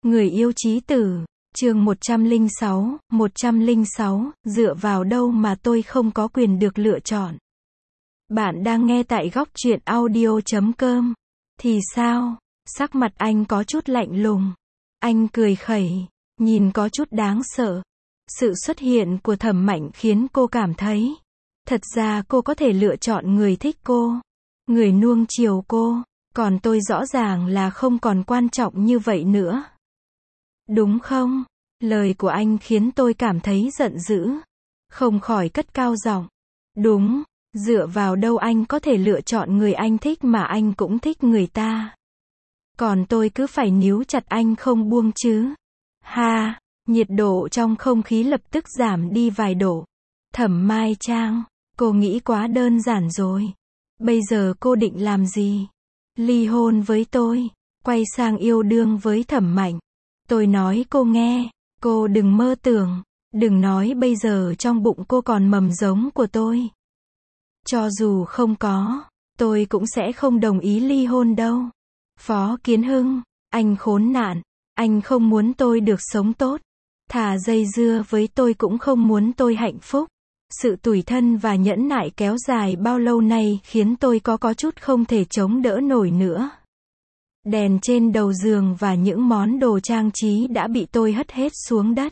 Người yêu chí tử, chương 106, dựa vào đâu mà tôi không có quyền được lựa chọn. Bạn đang nghe tại góc truyện audio.com. Thì sao? Sắc mặt anh có chút lạnh lùng. Anh cười khẩy, nhìn có chút đáng sợ. Sự xuất hiện của Thẩm Mạnh khiến cô cảm thấy, thật ra cô có thể lựa chọn người thích cô, người nuông chiều cô, còn tôi rõ ràng là không còn quan trọng như vậy nữa. Đúng không? Lời của anh khiến tôi cảm thấy giận dữ. Không khỏi cất cao giọng. Đúng, dựa vào đâu anh có thể lựa chọn người anh thích mà anh cũng thích người ta. Còn tôi cứ phải níu chặt anh không buông chứ. Ha, nhiệt độ trong không khí lập tức giảm đi vài độ. Thẩm Mai Trang, cô nghĩ quá đơn giản rồi. Bây giờ cô định làm gì? Ly hôn với tôi, quay sang yêu đương với Thẩm Mạnh. Tôi nói cô nghe, cô đừng mơ tưởng, đừng nói bây giờ trong bụng cô còn mầm giống của tôi. Cho dù không có, tôi cũng sẽ không đồng ý ly hôn đâu. Phó Kiến Hưng, anh khốn nạn, anh không muốn tôi được sống tốt. Thà dây dưa với tôi cũng không muốn tôi hạnh phúc. Sự tủi thân và nhẫn nại kéo dài bao lâu nay khiến tôi có chút không thể chống đỡ nổi nữa. Đèn trên đầu giường và những món đồ trang trí đã bị tôi hất hết xuống đất.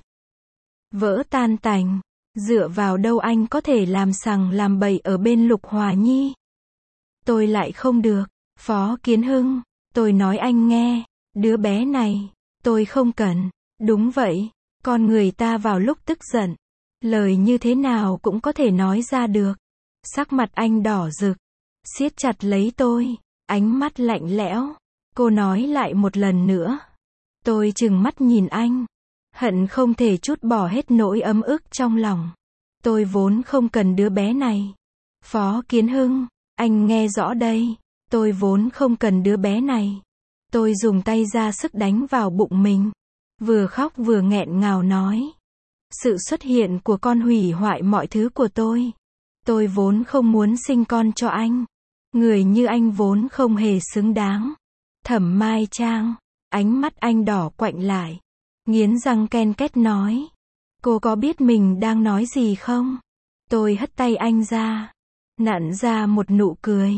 Vỡ tan tành. Dựa vào đâu anh có thể làm sằng làm bậy ở bên Lục Hòa Nhi? Tôi lại không được. Phó Kiến Hưng, tôi nói anh nghe, đứa bé này, tôi không cần. Đúng vậy, con người ta vào lúc tức giận, lời như thế nào cũng có thể nói ra được. Sắc mặt anh đỏ rực, siết chặt lấy tôi, ánh mắt lạnh lẽo. Cô nói lại một lần nữa. Tôi trừng mắt nhìn anh, hận không thể trút bỏ hết nỗi ấm ức trong lòng. Tôi vốn không cần đứa bé này. Phó Kiến Hưng, anh nghe rõ đây, tôi vốn không cần đứa bé này. Tôi dùng tay ra sức đánh vào bụng mình, vừa khóc vừa nghẹn ngào nói. Sự xuất hiện của con hủy hoại mọi thứ của tôi. Tôi vốn không muốn sinh con cho anh. Người như anh vốn không hề xứng đáng. Thẩm Mai Trang, ánh mắt anh đỏ quạnh lại, nghiến răng ken két nói. Cô có biết mình đang nói gì không? Tôi hất tay anh ra, nặn ra một nụ cười.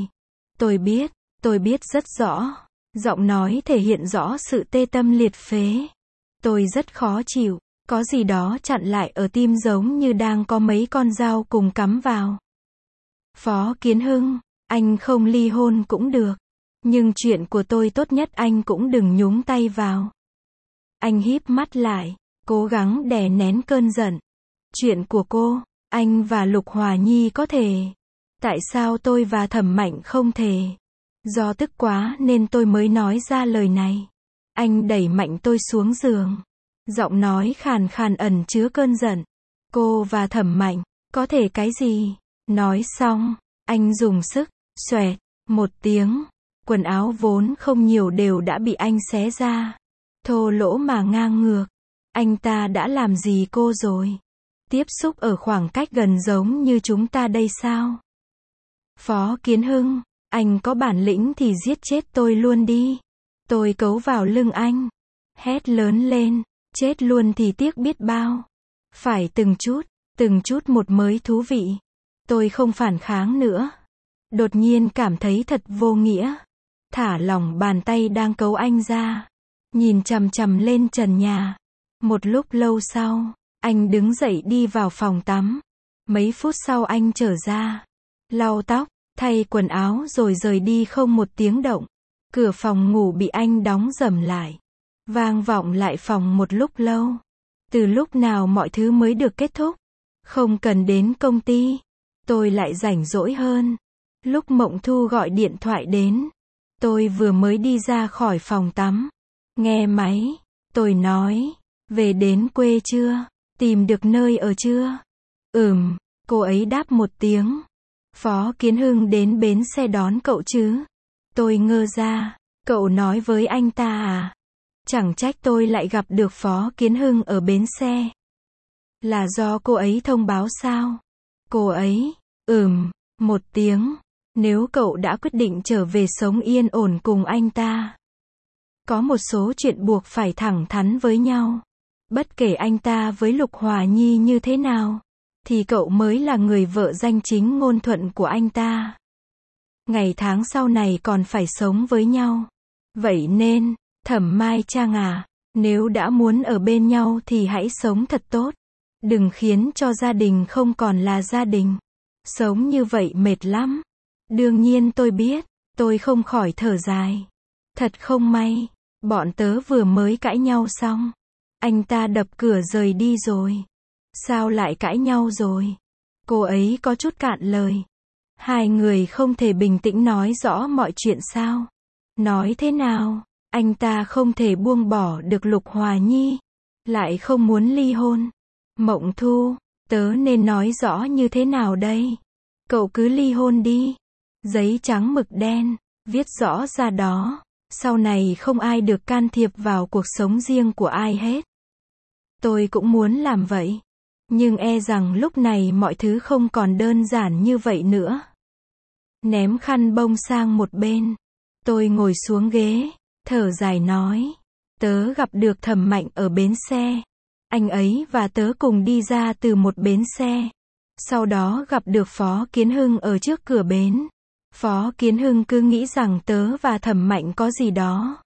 Tôi biết rất rõ. Giọng nói thể hiện rõ sự tê tâm liệt phế. Tôi rất khó chịu, có gì đó chặn lại ở tim giống như đang có mấy con dao cùng cắm vào. Phó Kiến Hưng, anh không ly hôn cũng được. Nhưng chuyện của tôi tốt nhất anh cũng đừng nhúng tay vào. Anh híp mắt lại, cố gắng đè nén cơn giận. Chuyện của cô, anh và Lục Hòa Nhi có thể. Tại sao tôi và Thẩm Mạnh không thể? Do tức quá nên tôi mới nói ra lời này. Anh đẩy mạnh tôi xuống giường. Giọng nói khàn khàn ẩn chứa cơn giận. Cô và Thẩm Mạnh, có thể cái gì? Nói xong, anh dùng sức, xoẹt, một tiếng. Quần áo vốn không nhiều đều đã bị anh xé ra. Thô lỗ mà ngang ngược. Anh ta đã làm gì cô rồi? Tiếp xúc ở khoảng cách gần giống như chúng ta đây sao? Phó Kiến Hưng, anh có bản lĩnh thì giết chết tôi luôn đi. Tôi cấu vào lưng anh, hét lớn lên, chết luôn thì tiếc biết bao. Phải từng chút một mới thú vị. Tôi không phản kháng nữa. Đột nhiên cảm thấy thật vô nghĩa. Thả lỏng bàn tay đang cấu anh ra, nhìn chằm chằm lên trần nhà. Một lúc lâu sau, anh đứng dậy đi vào phòng tắm. Mấy phút sau anh trở ra, lau tóc, thay quần áo rồi rời đi không một tiếng động. Cửa phòng ngủ bị anh đóng rầm lại, vang vọng lại phòng một lúc lâu. Từ lúc nào mọi thứ mới được kết thúc? Không cần đến công ty, tôi lại rảnh rỗi hơn. Lúc Mộng Thu gọi điện thoại đến, tôi vừa mới đi ra khỏi phòng tắm. Nghe máy, tôi nói, về đến quê chưa? Tìm được nơi ở chưa? Cô ấy đáp một tiếng. Phó Kiến Hưng đến bến xe đón cậu chứ? Tôi ngơ ra, cậu nói với anh ta à? Chẳng trách tôi lại gặp được Phó Kiến Hưng ở bến xe. Là do cô ấy thông báo sao? Cô ấy, một tiếng. Nếu cậu đã quyết định trở về sống yên ổn cùng anh ta, Có một số chuyện buộc phải thẳng thắn với nhau. Bất kể anh ta với Lục Hòa Nhi như thế nào, thì cậu mới là người vợ danh chính ngôn thuận của anh ta. Ngày tháng sau này còn phải sống với nhau. Vậy nên, Thẩm Mai Trang à, nếu đã muốn ở bên nhau thì hãy sống thật tốt. Đừng khiến cho gia đình không còn là gia đình. Sống như vậy mệt lắm. Đương nhiên tôi biết, tôi không khỏi thở dài. Thật không may, bọn tớ vừa mới cãi nhau xong. Anh ta đập cửa rời đi rồi. Sao lại cãi nhau rồi? Cô ấy có chút cạn lời. Hai người không thể bình tĩnh nói rõ mọi chuyện sao? Nói thế nào? Anh ta không thể buông bỏ được Lục Hòa Nhi, lại không muốn ly hôn. Mộng Thu, tớ nên nói rõ như thế nào đây? Cậu cứ ly hôn đi. Giấy trắng mực đen, viết rõ ra đó. Sau này không ai được can thiệp vào cuộc sống riêng của ai hết. Tôi cũng muốn làm vậy. Nhưng e rằng lúc này mọi thứ không còn đơn giản như vậy nữa. Ném khăn bông sang một bên. Tôi ngồi xuống ghế, thở dài nói. Tớ gặp được Thẩm Mạnh ở bến xe. Anh ấy và tớ cùng đi ra từ một bến xe. Sau đó gặp được Phó Kiến Hưng ở trước cửa bến. Phó Kiến Hưng cứ nghĩ rằng tớ và Thẩm Mạnh có gì đó.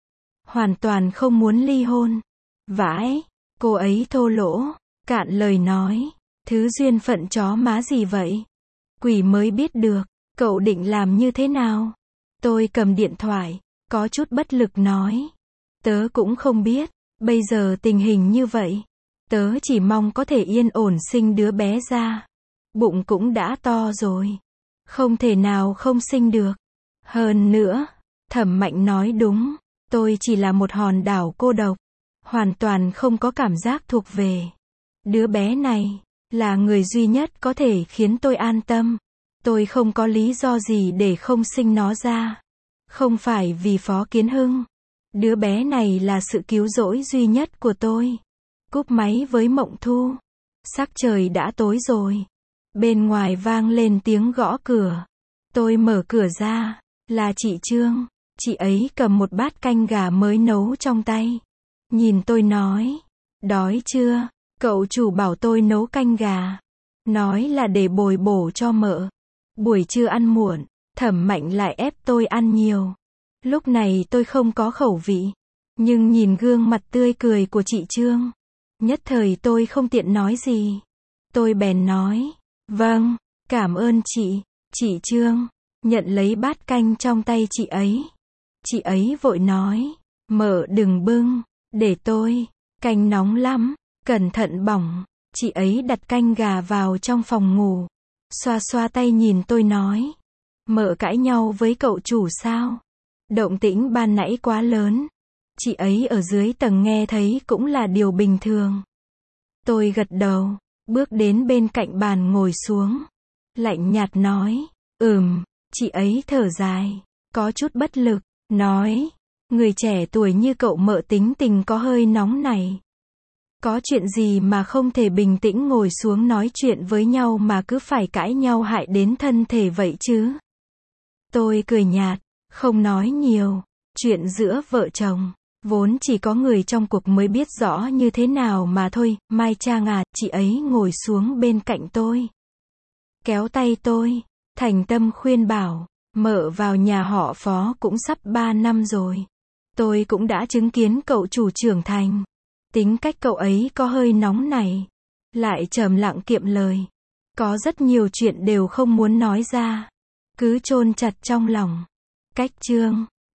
Hoàn toàn không muốn ly hôn. Vãi, cô ấy thô lỗ, cạn lời nói. Thứ duyên phận chó má gì vậy? Quỷ mới biết được, cậu định làm như thế nào? Tôi cầm điện thoại, có chút bất lực nói. Tớ cũng không biết, bây giờ tình hình như vậy. Tớ chỉ mong có thể yên ổn sinh đứa bé ra. Bụng cũng đã to rồi. Không thể nào không sinh được. Hơn nữa, Thẩm Mạnh nói đúng. Tôi chỉ là một hòn đảo cô độc. Hoàn toàn không có cảm giác thuộc về. Đứa bé này, là người duy nhất có thể khiến tôi an tâm. Tôi không có lý do gì để không sinh nó ra. Không phải vì Phó Kiến Hưng. Đứa bé này là sự cứu rỗi duy nhất của tôi. Cúp máy với Mộng Thu. Sắc trời đã tối rồi. Bên ngoài vang lên tiếng gõ cửa. Tôi mở cửa ra. Là chị Trương. Chị ấy cầm một bát canh gà mới nấu trong tay. Nhìn tôi nói. Đói chưa? Cậu chủ bảo tôi nấu canh gà. Nói là để bồi bổ cho mợ. Buổi trưa ăn muộn. Thẩm Mạnh lại ép tôi ăn nhiều. Lúc này tôi không có khẩu vị. Nhưng nhìn gương mặt tươi cười của chị Trương. Nhất thời tôi không tiện nói gì. Tôi bèn nói. Vâng, cảm ơn chị. Chị Trương nhận lấy bát canh trong tay chị ấy. Chị ấy vội nói. Mợ đừng bưng. Để tôi. Canh nóng lắm. Cẩn thận bỏng. Chị ấy đặt canh gà vào trong phòng ngủ. Xoa xoa tay nhìn tôi nói. Mợ cãi nhau với cậu chủ sao? Động tĩnh ban nãy quá lớn. Chị ấy ở dưới tầng nghe thấy cũng là điều bình thường. Tôi gật đầu, bước đến bên cạnh bàn ngồi xuống. Lạnh nhạt nói. Chị ấy thở dài, có chút bất lực, nói. Người trẻ tuổi như cậu mợ tính tình có hơi nóng này. Có chuyện gì mà không thể bình tĩnh ngồi xuống nói chuyện với nhau mà cứ phải cãi nhau hại đến thân thể vậy chứ? Tôi cười nhạt, không nói nhiều. Chuyện giữa vợ chồng, vốn chỉ có người trong cuộc mới biết rõ như thế nào mà thôi. Mai Trang à, chị ấy ngồi xuống bên cạnh tôi. Kéo tay tôi, thành tâm khuyên bảo. Mợ vào nhà họ Phó cũng sắp 3 năm rồi. Tôi cũng đã chứng kiến cậu chủ trưởng thành. Tính cách cậu ấy có hơi nóng này. Lại trầm lặng kiệm lời. Có rất nhiều chuyện đều không muốn nói ra. Cứ chôn chặt trong lòng. Cách Trương.